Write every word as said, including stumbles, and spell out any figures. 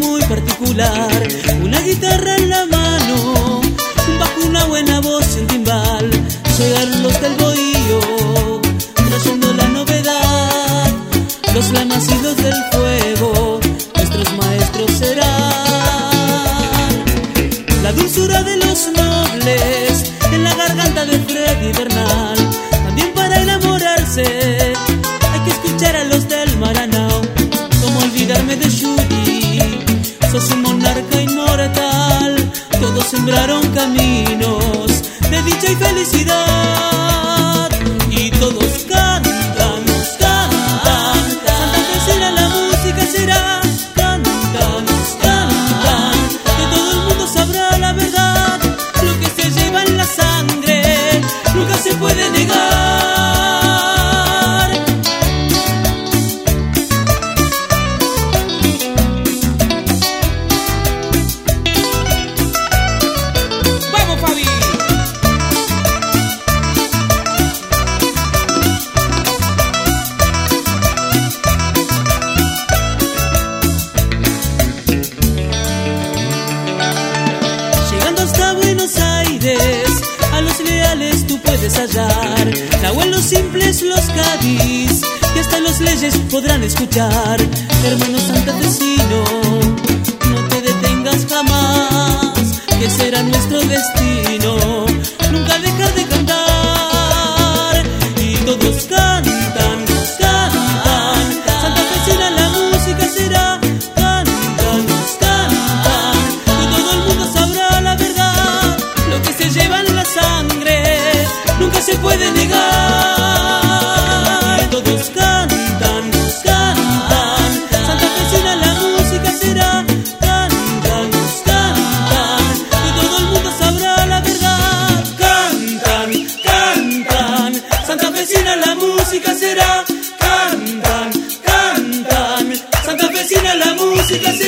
muy particular, una guitarra en la mano, un bajo, una buena voz y un timbal. Llegaron los del bohío, trayendo la novedad, los lamas y los del fuego, nuestros maestros serán. La dulzura de los nobles en la garganta de Freddy Bernal, también para enamorarse hay que escuchar a los del Maranao. Cómo olvidarme de Judy, sos un monarca inmortal. Todos sembraron caminos de dicha y felicidad, y todos cantan, nos cantan. Santafesina la música será, cantan, nos cantan. Que todo el mundo sabrá la verdad, lo que se lleva en la sangre nunca se puede negar. A los leales tú puedes hallar, la en los simples los Cádiz, y hasta los leyes podrán escuchar. Hermano santafesino, no te detengas jamás, que será nuestro destino, nunca dejar de cantar. Y todos cantan, nos cantan, santafesina la música será, cantan, nos cantan. Que todo el mundo sabrá la verdad, lo que se lleva en la sangre nunca se puede negar. Todos cantan, nos cantan, santafesina la música será, cantan, nos cantan. Que todo el mundo sabrá la verdad, cantan, cantan, santafesina la música será, cantan, cantan, santafesina la música será.